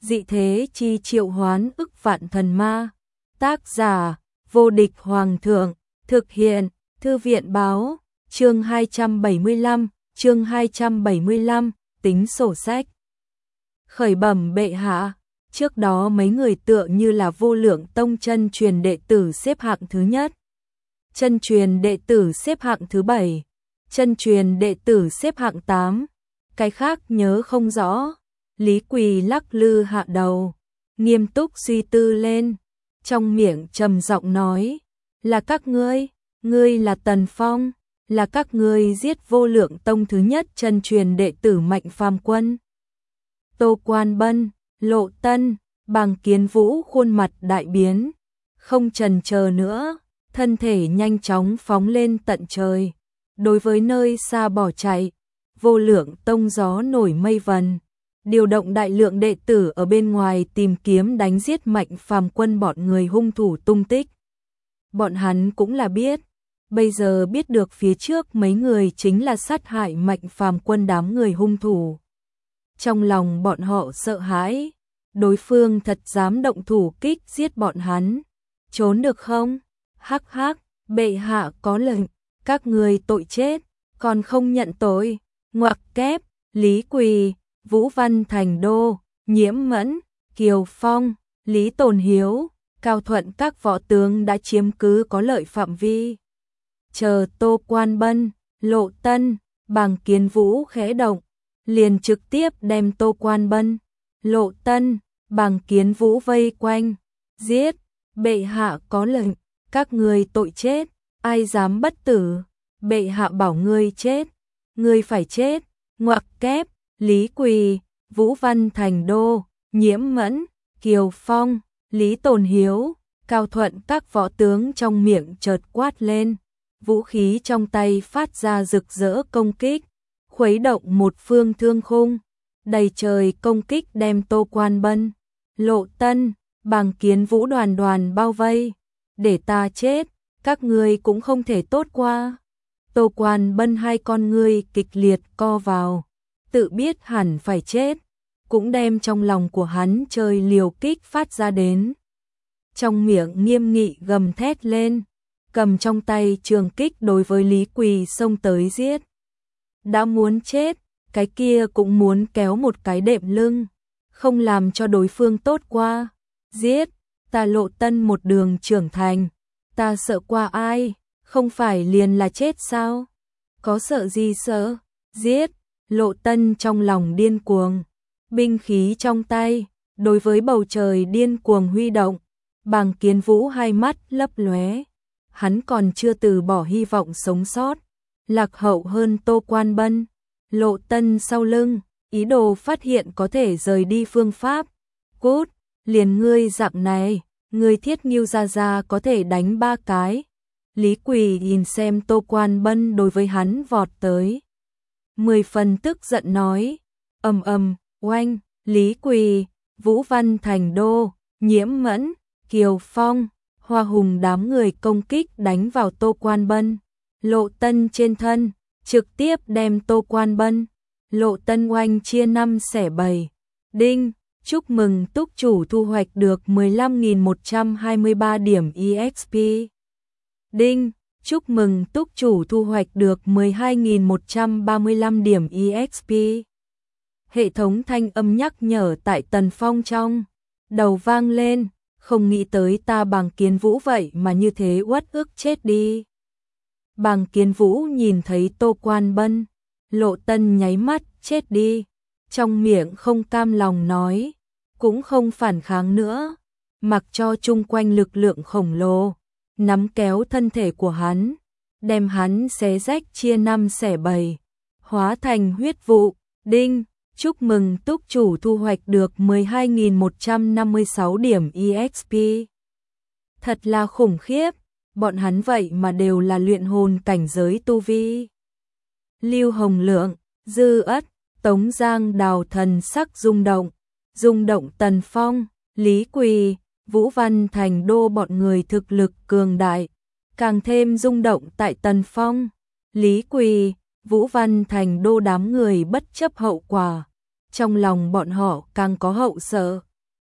dị thế chi triệu hoán ức vạn thần ma. Tác giả, vô địch hoàng thượng, thực hiện, thư viện báo, chương 275, tính sổ sách. Khởi bẩm bệ hạ, trước đó mấy người tựa như là Vô Lượng Tông chân truyền đệ tử xếp hạng thứ nhất, chân truyền đệ tử xếp hạng thứ 7, chân truyền đệ tử xếp hạng 8, cái khác nhớ không rõ. Lý Quỳ lắc lư hạ đầu, nghiêm túc suy tư lên, trong miệng trầm giọng nói, là các ngươi là Tần Phong, là các ngươi giết Vô Lượng Tông thứ nhất chân truyền đệ tử Mạnh Phàm Quân. Tô Quan Bân, Lộ Tân, Bàng Kiến Vũ khuôn mặt đại biến, không chần chờ nữa, thân thể nhanh chóng phóng lên tận trời, đối với nơi xa bỏ chạy. Vô Lượng Tông gió nổi mây vần, điều động đại lượng đệ tử ở bên ngoài tìm kiếm đánh giết Mạnh Phàm Quân bọn người hung thủ tung tích. Bọn hắn cũng là biết, bây giờ biết được phía trước mấy người chính là sát hại Mạnh Phàm Quân đám người hung thủ. Trong lòng bọn họ sợ hãi, đối phương thật dám động thủ kích giết bọn hắn, trốn được không? Hắc hắc, bệ hạ có lệnh, các người tội chết, còn không nhận tội. Ngoặc kép, Lý Quỳ, Vũ Văn Thành Đô, Nhiễm Mẫn, Kiều Phong, Lý Tồn Hiếu, Cao Thuận các võ tướng đã chiếm cứ có lợi phạm vi. Chờ Tô Quan Bân, Lộ Tân, Bàng Kiến Vũ khẽ động, liền trực tiếp đem Tô Quan Bân, Lộ Tân, Bàng Kiến Vũ vây quanh, giết. Bệ hạ có lệnh, các ngươi tội chết, ai dám bất tử, bệ hạ bảo ngươi chết, ngươi phải chết. Ngoặc kép, Lý Quỳ, Vũ Văn Thành Đô, Nhiễm Mẫn, Kiều Phong, Lý Tồn Hiếu, Cao Thuận các võ tướng trong miệng chợt quát lên, vũ khí trong tay phát ra rực rỡ công kích, khuấy động một phương thương khung, đầy trời công kích đem Tô Quan Bân, Lộ Tân, Bàng Kiến Vũ đoàn đoàn bao vây. Để ta chết, các ngươi cũng không thể tốt qua. Tô Quan Bân hai con ngươi kịch liệt co vào, tự biết hẳn phải chết, cũng đem trong lòng của hắn chơi liều kích phát ra đến. Trong miệng nghiêm nghị gầm thét lên, cầm trong tay trường kích đối với Lý Quỳ xông tới giết. Đã muốn chết, cái kia cũng muốn kéo một cái đệm lưng, không làm cho đối phương tốt qua. Giết, ta Lộ Tân một đường trưởng thành, ta sợ qua ai, không phải liền là chết sao? Có sợ gì sợ? Giết, Lộ Tân trong lòng điên cuồng, binh khí trong tay, đối với bầu trời điên cuồng huy động. Bàng Kiến Vũ hai mắt lấp lóe, hắn còn chưa từ bỏ hy vọng sống sót, lạc hậu hơn Tô Quan Bân, Lộ Tân sau lưng, ý đồ phát hiện có thể rời đi phương pháp. Cút, liền ngươi dạng này, ngươi Thiết Ngưu gia có thể đánh 3 cái. Lý Quỳ nhìn xem Tô Quan Bân đối với hắn vọt tới, 10 phần tức giận nói, oanh. Lý Quỳ, Vũ Văn Thành Đô, Nhiễm Mẫn, Kiều Phong, Hoa Hùng đám người công kích đánh vào Tô Quan Bân, Lộ Tân trên thân, trực tiếp đem Tô Quan Bân, Lộ Tân oanh chia 5 xẻ 7. Đinh, chúc mừng túc chủ thu hoạch được 15.123 điểm EXP. Đinh, chúc mừng túc chủ thu hoạch được 12.135 điểm EXP. Hệ thống thanh âm nhắc nhở tại Tần Phong trong đầu vang lên, không nghĩ tới ta Bàng Kiến Vũ vậy mà như thế uất ức chết đi. Bàng Kiến Vũ nhìn thấy Tô Quan Bân, Lộ Tân nháy mắt chết đi, trong miệng không cam lòng nói, cũng không phản kháng nữa, mặc cho chung quanh lực lượng khổng lồ nắm kéo thân thể của hắn, đem hắn xé rách chia 5 xẻ 7, hóa thành huyết vụ. Đinh, chúc mừng túc chủ thu hoạch được 12.156 điểm EXP. Thật là khủng khiếp, bọn hắn vậy mà đều là luyện hồn cảnh giới tu vi. Lưu Hồng Lượng, Dư Ất, Tống Giang Đào thần sắc rung động Tần Phong, Lý Quỳ, Vũ Văn Thành Đô bọn người thực lực cường đại, càng thêm rung động tại Tần Phong, Lý Quỳ, Vũ Văn Thành Đô đám người bất chấp hậu quả, trong lòng bọn họ càng có hậu sợ,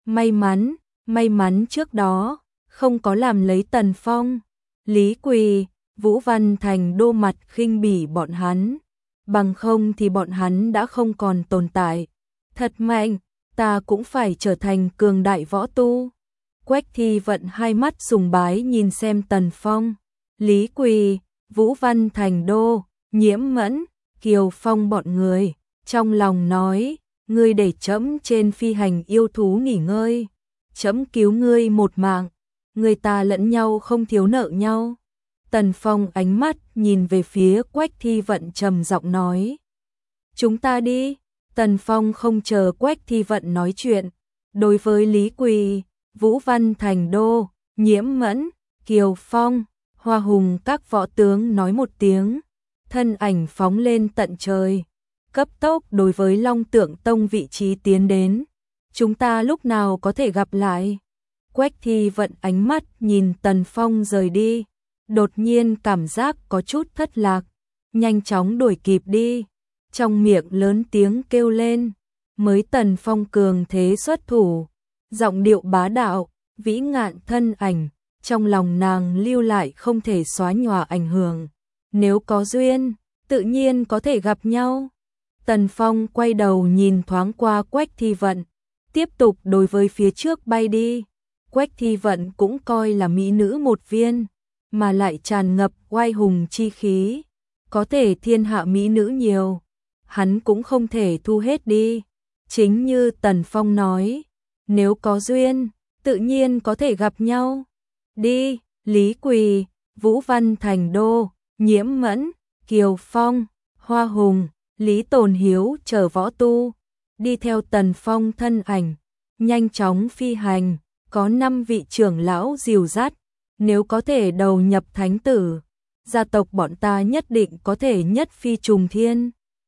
May mắn trước đó không có làm lấy Tần Phong, Lý Quỳ, Vũ Văn Thành Đô mặt khinh bỉ bọn hắn, bằng không thì bọn hắn đã không còn tồn tại. Thật mạnh, ta cũng phải trở thành cường đại võ tu. Quách Thi Vận hai mắt sùng bái nhìn xem Tần Phong, Lý Quỳ, Vũ Văn Thành Đô, Nhiễm Mẫn, Kiều Phong bọn người, trong lòng nói, ngươi để trẫm trên phi hành yêu thú nghỉ ngơi, trẫm cứu ngươi một mạng, người ta lẫn nhau không thiếu nợ nhau. Tần Phong ánh mắt nhìn về phía Quách Thi Vận trầm giọng nói, chúng ta đi. Tần Phong không chờ Quách Thi Vận nói chuyện, đối với Lý Quỳ, Vũ Văn Thành Đô, Nhiễm Mẫn, Kiều Phong, Hoa Hùng các võ tướng nói một tiếng, thân ảnh phóng lên tận trời, cấp tốc đối với Long Tượng Tông vị trí tiến đến. Chúng ta lúc nào có thể gặp lại? Quách Thi Vận ánh mắt nhìn Tần Phong rời đi, đột nhiên cảm giác có chút thất lạc, nhanh chóng đuổi kịp đi, trong miệng lớn tiếng kêu lên, mới Tần Phong cường thế xuất thủ, giọng điệu bá đạo, vĩ ngạn thân ảnh, trong lòng nàng lưu lại không thể xóa nhòa ảnh hưởng. Nếu có duyên, tự nhiên có thể gặp nhau. Tần Phong quay đầu nhìn thoáng qua Quách Thi Vận, tiếp tục đối với phía trước bay đi. Quách Thi Vận cũng coi là mỹ nữ một viên, mà lại tràn ngập oai hùng chi khí, có thể thiên hạ mỹ nữ nhiều, hắn cũng không thể thu hết đi. Chính như Tần Phong nói, nếu có duyên, tự nhiên có thể gặp nhau. Đi, Lý Quỳ, Vũ Văn Thành Đô, Nhiễm Mẫn, Kiều Phong, Hoa Hùng, Lý Tồn Hiếu chờ võ tu, đi theo Tần Phong thân ảnh, nhanh chóng phi hành, có 5 vị trưởng lão dìu dắt, nếu có thể đầu nhập thánh tử, gia tộc bọn ta nhất định có thể nhất phi trùng thiên.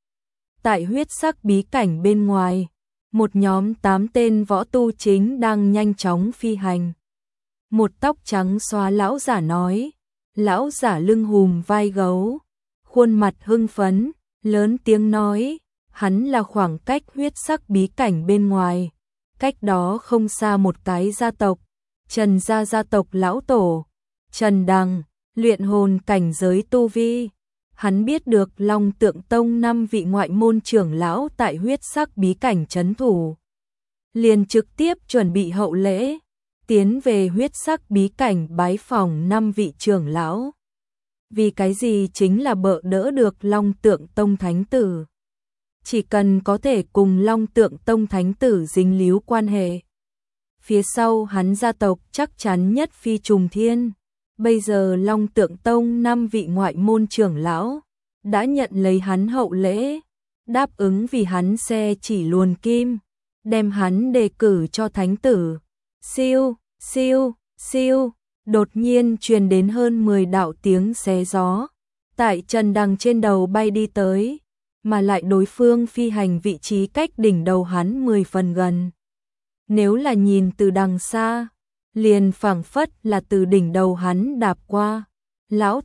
Tại huyết sắc bí cảnh bên ngoài, một nhóm 8 tên võ tu chính đang nhanh chóng phi hành. Một tóc trắng xóa lão giả nói, lão giả lưng hùm vai gấu, khuôn mặt hưng phấn, lớn tiếng nói, hắn là khoảng cách huyết sắc bí cảnh bên ngoài, cách đó không xa một cái gia tộc, Trần gia tộc lão tổ, Trần Đằng, luyện hồn cảnh giới tu vi. Hắn biết được Long Tượng Tông 5 vị ngoại môn trưởng lão tại huyết sắc bí cảnh trấn thủ, liền trực tiếp chuẩn bị hậu lễ, tiến về huyết sắc bí cảnh bái phỏng 5 vị trưởng lão. Vì cái gì? Chính là bợ đỡ được Long Tượng Tông thánh tử. Chỉ cần có thể cùng Long Tượng Tông thánh tử dính líu quan hệ, phía sau hắn gia tộc chắc chắn nhất phi trùng thiên. Bây giờ Long Tượng Tông 5 vị ngoại môn trưởng lão đã nhận lấy hắn hậu lễ, đáp ứng vì hắn xe chỉ luồn kim, đem hắn đề cử cho thánh tử. Siêu, siêu, siêu, đột nhiên truyền đến hơn 10 đạo tiếng xé gió, tại Trần Đằng trên đầu bay đi tới, mà lại đối phương phi hành vị trí cách đỉnh đầu hắn 10 phần gần. Nếu là nhìn từ đằng xa, liền phảng phất là từ đỉnh đầu hắn đạp qua. Lão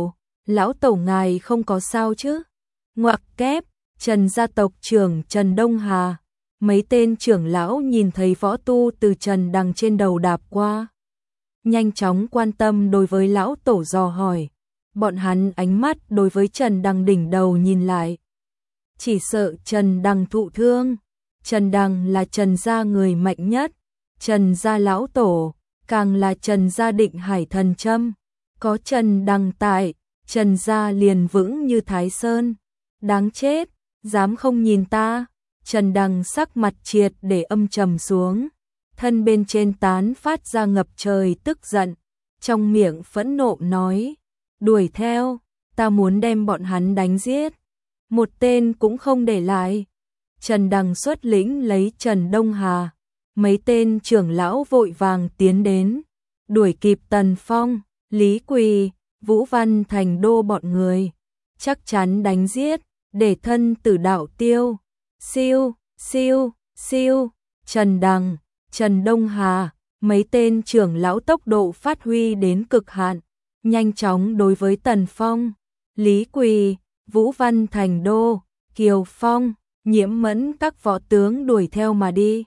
tổ ngài không có sao chứ? Ngoặc kép, Trần gia tộc trưởng Trần Đông Hà, mấy tên trưởng lão nhìn thấy võ tu từ Trần Đằng trên đầu đạp qua, nhanh chóng quan tâm đối với lão tổ dò hỏi, bọn hắn ánh mắt đối với Trần Đằng đỉnh đầu nhìn lại, chỉ sợ Trần Đằng thụ thương. Trần Đằng là Trần gia người mạnh nhất, Trần gia lão tổ, càng là Trần gia định hải thần châm, có Trần Đằng tại, Trần gia liền vững như Thái Sơn. Đáng chết, dám không nhìn ta. Trần Đằng sắc mặt triệt để âm trầm xuống, thân bên trên tán phát ra ngập trời tức giận, trong miệng phẫn nộ nói, đuổi theo, ta muốn đem bọn hắn đánh giết, một tên cũng không để lại. Trần Đằng xuất lĩnh lấy Trần Đông Hà, mấy tên trưởng lão vội vàng tiến đến, đuổi kịp Tần Phong, Lý Quỳ, Vũ Văn Thành Đô bọn người, chắc chắn đánh giết, để thân tử đạo tiêu. Siêu, siêu, siêu, Trần Đằng, Trần Đông Hà, mấy tên trưởng lão tốc độ phát huy đến cực hạn, nhanh chóng đối với Tần Phong, Lý Quỳ, Vũ Văn Thành Đô, Kiều Phong, Nhiễm Mẫn các võ tướng đuổi theo mà đi.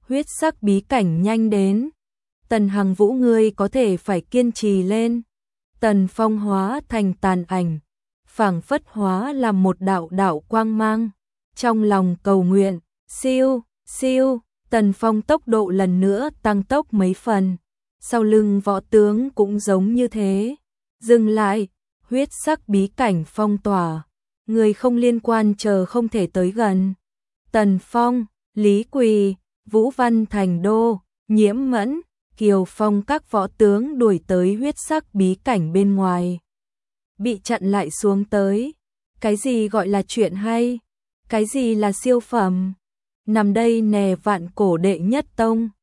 huyết sắc bí cảnh nhanh đến. Tần Hằng Vũ ngươi có thể phải kiên trì lên. Tần Phong hóa thành tàn ảnh, phảng phất hóa làm một đạo đạo quang mang. Trong lòng cầu nguyện, siêu, siêu, Tần Phong tốc độ lần nữa tăng tốc mấy phần. Sau lưng võ tướng cũng giống như thế. Dừng lại, huyết sắc bí cảnh phong tỏa. Người không liên quan chờ không thể tới gần. Tần Phong, Lý Quỳ, Vũ Văn Thành Đô, Nhiễm Mẫn, Kiều Phong các võ tướng đuổi tới huyết sắc bí cảnh bên ngoài. Bị chặn lại xuống tới. Cái gì gọi là chuyện hay? Cái gì là siêu phẩm? Nằm đây nè vạn cổ đệ nhất tông.